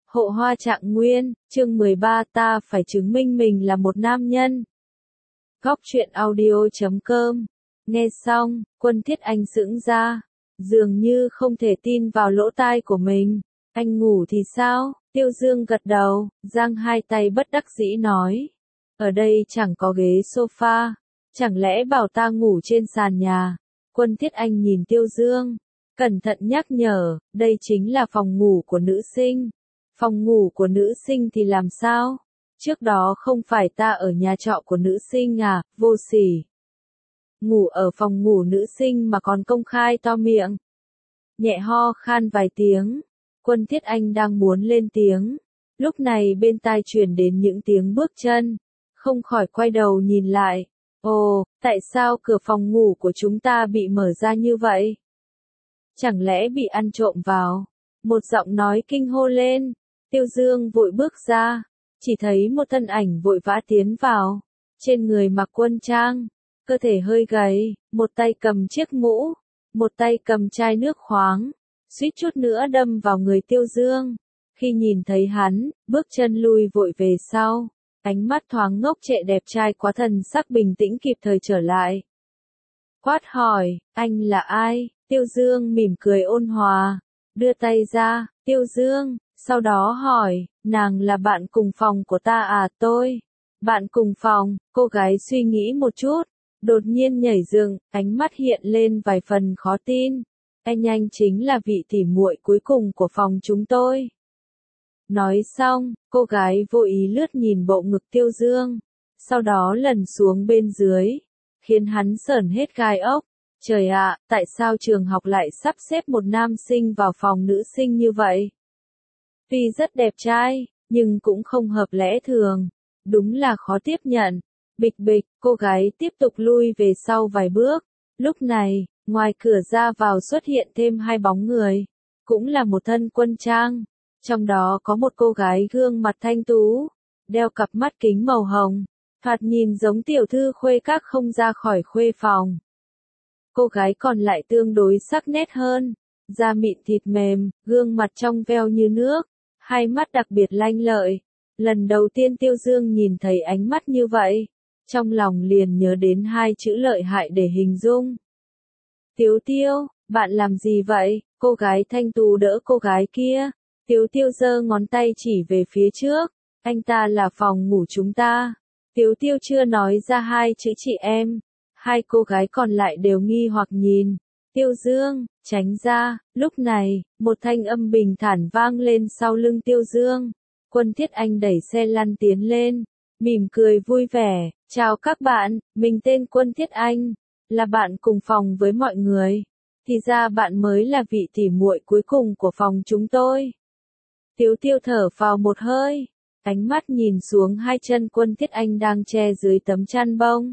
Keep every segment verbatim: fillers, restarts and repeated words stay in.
Hộ hoa Trạng Nguyên, chương mười ba ta phải chứng minh mình là một nam nhân. Góc truyện audio chấm com. Nghe xong, Quân Thiết Anh sững ra, dường như không thể tin vào lỗ tai của mình. Anh ngủ thì sao? Tiêu Dương gật đầu, giang hai tay bất đắc dĩ nói. Ở đây chẳng có ghế sofa, chẳng lẽ bảo ta ngủ trên sàn nhà? Quân Thiết Anh nhìn Tiêu Dương, cẩn thận nhắc nhở, đây chính là phòng ngủ của nữ sinh. Phòng ngủ của nữ sinh thì làm sao? Trước đó không phải ta ở nhà trọ của nữ sinh à, vô sỉ. Ngủ ở phòng ngủ nữ sinh mà còn công khai to miệng. Nhẹ ho khan vài tiếng, Quân Thiết Anh đang muốn lên tiếng. Lúc này bên tai truyền đến những tiếng bước chân, không khỏi quay đầu nhìn lại. Ồ, tại sao cửa phòng ngủ của chúng ta bị mở ra như vậy? Chẳng lẽ bị ăn trộm vào? Một giọng nói kinh hô lên. Tiêu Dương vội bước ra, chỉ thấy một thân ảnh vội vã tiến vào, trên người mặc quân trang, cơ thể hơi gầy, một tay cầm chiếc mũ, một tay cầm chai nước khoáng, suýt chút nữa đâm vào người Tiêu Dương. Khi nhìn thấy hắn, bước chân lui vội về sau, ánh mắt thoáng ngốc trệ đẹp trai quá thần sắc bình tĩnh kịp thời trở lại. Quát hỏi, anh là ai? Tiêu Dương mỉm cười ôn hòa, đưa tay ra, Tiêu Dương. Sau đó hỏi, nàng là bạn cùng phòng của ta à? Tôi. Bạn cùng phòng, cô gái suy nghĩ một chút, đột nhiên nhảy dựng, ánh mắt hiện lên vài phần khó tin. Anh anh chính là vị tỉ muội cuối cùng của phòng chúng tôi. Nói xong, cô gái vô ý lướt nhìn bộ ngực Tiêu Dương, sau đó lần xuống bên dưới, khiến hắn sởn hết gai ốc. Trời ạ, tại sao trường học lại sắp xếp một nam sinh vào phòng nữ sinh như vậy? Tuy rất đẹp trai, nhưng cũng không hợp lẽ thường. Đúng là khó tiếp nhận. Bịch bịch, cô gái tiếp tục lui về sau vài bước. Lúc này, ngoài cửa ra vào xuất hiện thêm hai bóng người. Cũng là một thân quân trang. Trong đó có một cô gái gương mặt thanh tú, đeo cặp mắt kính màu hồng. Thoạt nhìn giống tiểu thư khuê các không ra khỏi khuê phòng. Cô gái còn lại tương đối sắc nét hơn. Da mịn thịt mềm, gương mặt trong veo như nước. Hai mắt đặc biệt lanh lợi. Lần đầu tiên Tiêu Dương nhìn thấy ánh mắt như vậy, trong lòng liền nhớ đến hai chữ lợi hại để hình dung. Tiếu Tiêu, bạn làm gì vậy? Cô gái thanh tú đỡ cô gái kia. Tiếu Tiêu giơ ngón tay chỉ về phía trước. Anh ta là phòng ngủ chúng ta. Tiếu Tiêu chưa nói ra hai chữ chị em. Hai cô gái còn lại đều nghi hoặc nhìn. Tiêu Dương, tránh ra. Lúc này, một thanh âm bình thản vang lên sau lưng Tiêu Dương. Quân Thiết Anh đẩy xe lăn tiến lên, mỉm cười vui vẻ. Chào các bạn, mình tên Quân Thiết Anh, là bạn cùng phòng với mọi người. Thì ra bạn mới là vị tỉ muội cuối cùng của phòng chúng tôi. Tiếu Tiêu thở vào một hơi, ánh mắt nhìn xuống hai chân Quân Thiết Anh đang che dưới tấm chăn bông.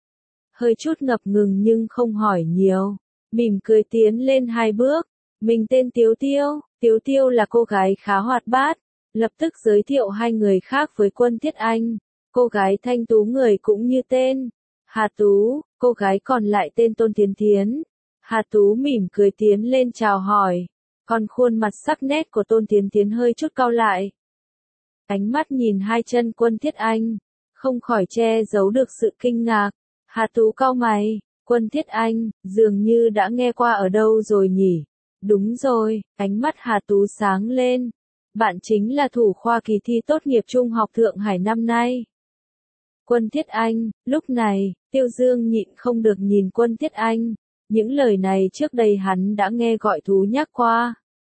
Hơi chút ngập ngừng nhưng không hỏi nhiều. Mỉm cười tiến lên hai bước. Mình tên Tiếu Tiêu. Tiếu Tiêu là cô gái khá hoạt bát. Lập tức giới thiệu hai người khác với Quân Thiết Anh. Cô gái thanh tú người cũng như tên. Hà Tú. Cô gái còn lại tên Tôn Tiến Tiến. Hà Tú mỉm cười tiến lên chào hỏi. Còn khuôn mặt sắc nét của Tôn Tiến Tiến hơi chút cau lại. Ánh mắt nhìn hai chân Quân Thiết Anh, không khỏi che giấu được sự kinh ngạc. Hà Tú cau mày. Quân Thiết Anh, dường như đã nghe qua ở đâu rồi nhỉ? Đúng rồi, ánh mắt Hà Tú sáng lên. Bạn chính là thủ khoa kỳ thi tốt nghiệp trung học Thượng Hải năm nay. Quân Thiết Anh, lúc này, Tiêu Dương nhịn không được nhìn Quân Thiết Anh. Những lời này trước đây hắn đã nghe gọi thú nhắc qua.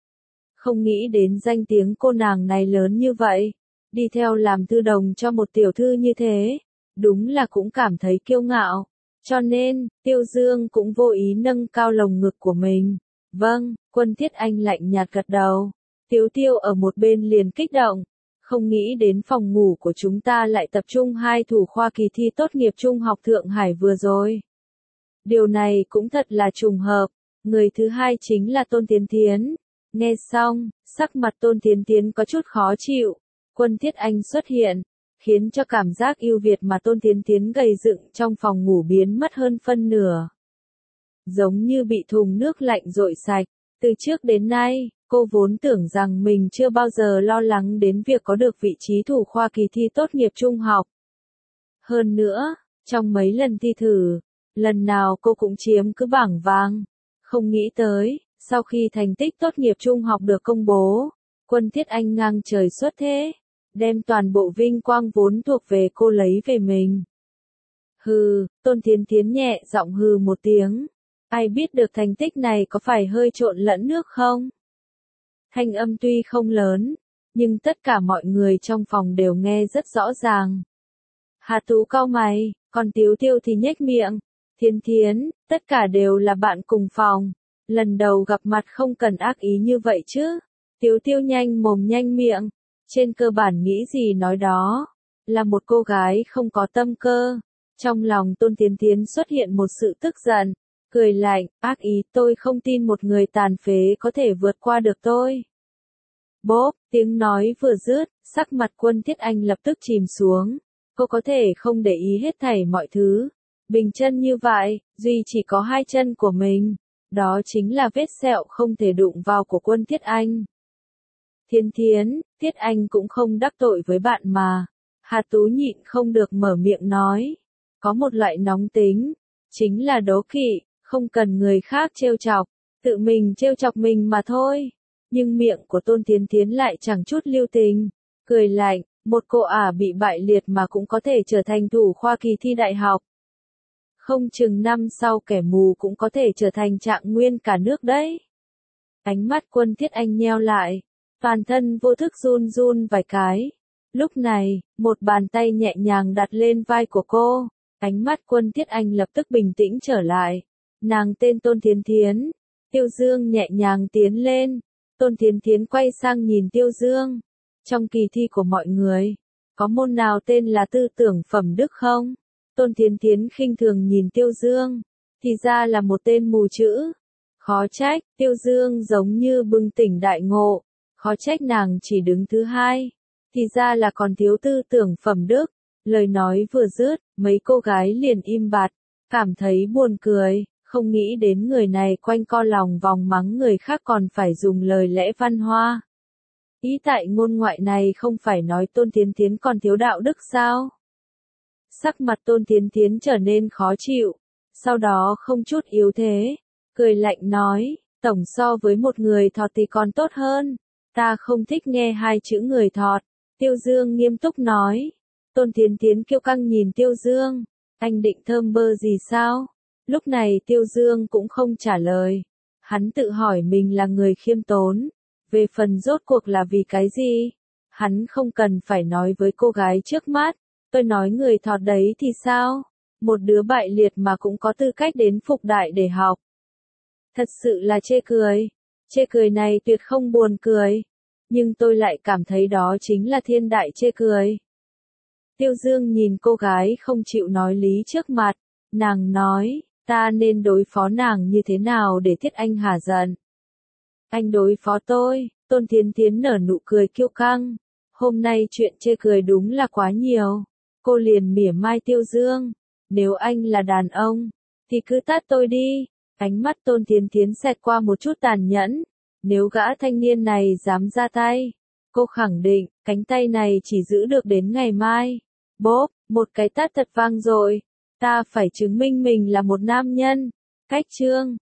Không nghĩ đến danh tiếng cô nàng này lớn như vậy. Đi theo làm thư đồng cho một tiểu thư như thế. Đúng là cũng cảm thấy kiêu ngạo. Cho nên, Tiêu Dương cũng vô ý nâng cao lồng ngực của mình. Vâng, Quân Thiết Anh lạnh nhạt gật đầu. Tiếu Tiêu ở một bên liền kích động. Không nghĩ đến phòng ngủ của chúng ta lại tập trung hai thủ khoa kỳ thi tốt nghiệp trung học Thượng Hải vừa rồi. Điều này cũng thật là trùng hợp. Người thứ hai chính là Tôn Tiến Tiến. Nghe xong, sắc mặt Tôn Tiến Tiến có chút khó chịu. Quân Thiết Anh xuất hiện, khiến cho cảm giác ưu việt mà Tôn Tiến Tiến gầy dựng trong phòng ngủ biến mất hơn phân nửa. Giống như bị thùng nước lạnh dội sạch. Từ trước đến nay, cô vốn tưởng rằng mình chưa bao giờ lo lắng đến việc có được vị trí thủ khoa kỳ thi tốt nghiệp trung học. Hơn nữa, trong mấy lần thi thử, lần nào cô cũng chiếm cứ bảng vàng. Không nghĩ tới, sau khi thành tích tốt nghiệp trung học được công bố, Quân Thiết Anh ngang trời xuất thế, đem toàn bộ vinh quang vốn thuộc về cô lấy về mình. Hừ, Tôn Thiến Thiến nhẹ giọng hừ một tiếng. Ai biết được thành tích này có phải hơi trộn lẫn nước không? Thanh âm tuy không lớn, nhưng tất cả mọi người trong phòng đều nghe rất rõ ràng. Hà Tú cau mày, còn Tiếu Tiêu thì nhếch miệng. Thiến Thiến, tất cả đều là bạn cùng phòng. Lần đầu gặp mặt không cần ác ý như vậy chứ. Tiếu Tiêu nhanh mồm nhanh miệng. Trên cơ bản nghĩ gì nói đó. Là một cô gái không có tâm cơ. Trong lòng Tôn Thiến Thiến xuất hiện một sự tức giận. Cười lạnh, ác ý, tôi không tin một người tàn phế có thể vượt qua được tôi. Bốp, tiếng nói vừa dứt, sắc mặt Quân Thiết Anh lập tức chìm xuống. Cô có thể không để ý hết thảy mọi thứ. Bình chân như vậy, duy chỉ có hai chân của mình. Đó chính là vết sẹo không thể đụng vào của Quân Thiết Anh. Thiến Thiến, Thiết Anh cũng không đắc tội với bạn mà. Hà Tú nhịn không được mở miệng nói. Có một loại nóng tính, chính là đố kỵ, không cần người khác trêu chọc, tự mình trêu chọc mình mà thôi. Nhưng miệng của Tôn Thiến Thiến lại chẳng chút lưu tình, cười lạnh, một cô ả bị bại liệt mà cũng có thể trở thành thủ khoa kỳ thi đại học. Không chừng năm sau kẻ mù cũng có thể trở thành trạng nguyên cả nước đấy. Ánh mắt Quân Thiết Anh nheo lại, toàn thân vô thức run run vài cái. Lúc này, một bàn tay nhẹ nhàng đặt lên vai của cô, ánh mắt Quân Thiết Anh lập tức bình tĩnh trở lại. Nàng tên Tôn Thiến Thiến. Tiêu Dương nhẹ nhàng tiến lên. Tôn Thiến Thiến quay sang nhìn Tiêu Dương. Trong kỳ thi của mọi người, có môn nào tên là tư tưởng phẩm đức không? Tôn Thiến Thiến khinh thường nhìn Tiêu Dương. Thì ra là một tên mù chữ. Khó trách, Tiêu Dương giống như bừng tỉnh đại ngộ. Khó trách nàng chỉ đứng thứ hai. Thì ra là còn thiếu tư tưởng phẩm đức. Lời nói vừa dứt, mấy cô gái liền im bặt, cảm thấy buồn cười. Không nghĩ đến người này quanh co lòng vòng mắng người khác còn phải dùng lời lẽ văn hoa. Ý tại ngôn ngoại này không phải nói Tôn Thiến Thiến còn thiếu đạo đức sao? Sắc mặt Tôn Thiến Thiến trở nên khó chịu, sau đó không chút yếu thế, cười lạnh nói, tổng so với một người thọt thì còn tốt hơn, ta không thích nghe hai chữ người thọt. Tiêu Dương nghiêm túc nói. Tôn Thiến Thiến kiêu căng nhìn Tiêu Dương, anh định thơm bơ gì sao? Lúc này Tiêu Dương cũng không trả lời. Hắn tự hỏi mình là người khiêm tốn. Về phần rốt cuộc là vì cái gì? Hắn không cần phải nói với cô gái trước mắt. Tôi nói người thọt đấy thì sao? Một đứa bại liệt mà cũng có tư cách đến Phục Đại để học. Thật sự là chê cười. Chê cười này tuyệt không buồn cười. Nhưng tôi lại cảm thấy đó chính là thiên đại chê cười. Tiêu Dương nhìn cô gái không chịu nói lý trước mặt. Nàng nói, ta nên đối phó nàng như thế nào để Thiết Anh hả giận? Anh đối phó tôi. Tôn Thiến Thiến nở nụ cười kiêu căng. Hôm nay chuyện chê cười đúng là quá nhiều. Cô liền mỉa mai Tiêu Dương. Nếu anh là đàn ông, thì cứ tát tôi đi. Ánh mắt Tôn Thiến Thiến xẹt qua một chút tàn nhẫn. Nếu gã thanh niên này dám ra tay, cô khẳng định, cánh tay này chỉ giữ được đến ngày mai. Bốp, một cái tát thật vang rồi. Ta phải chứng minh mình là một nam nhân. Cách chương.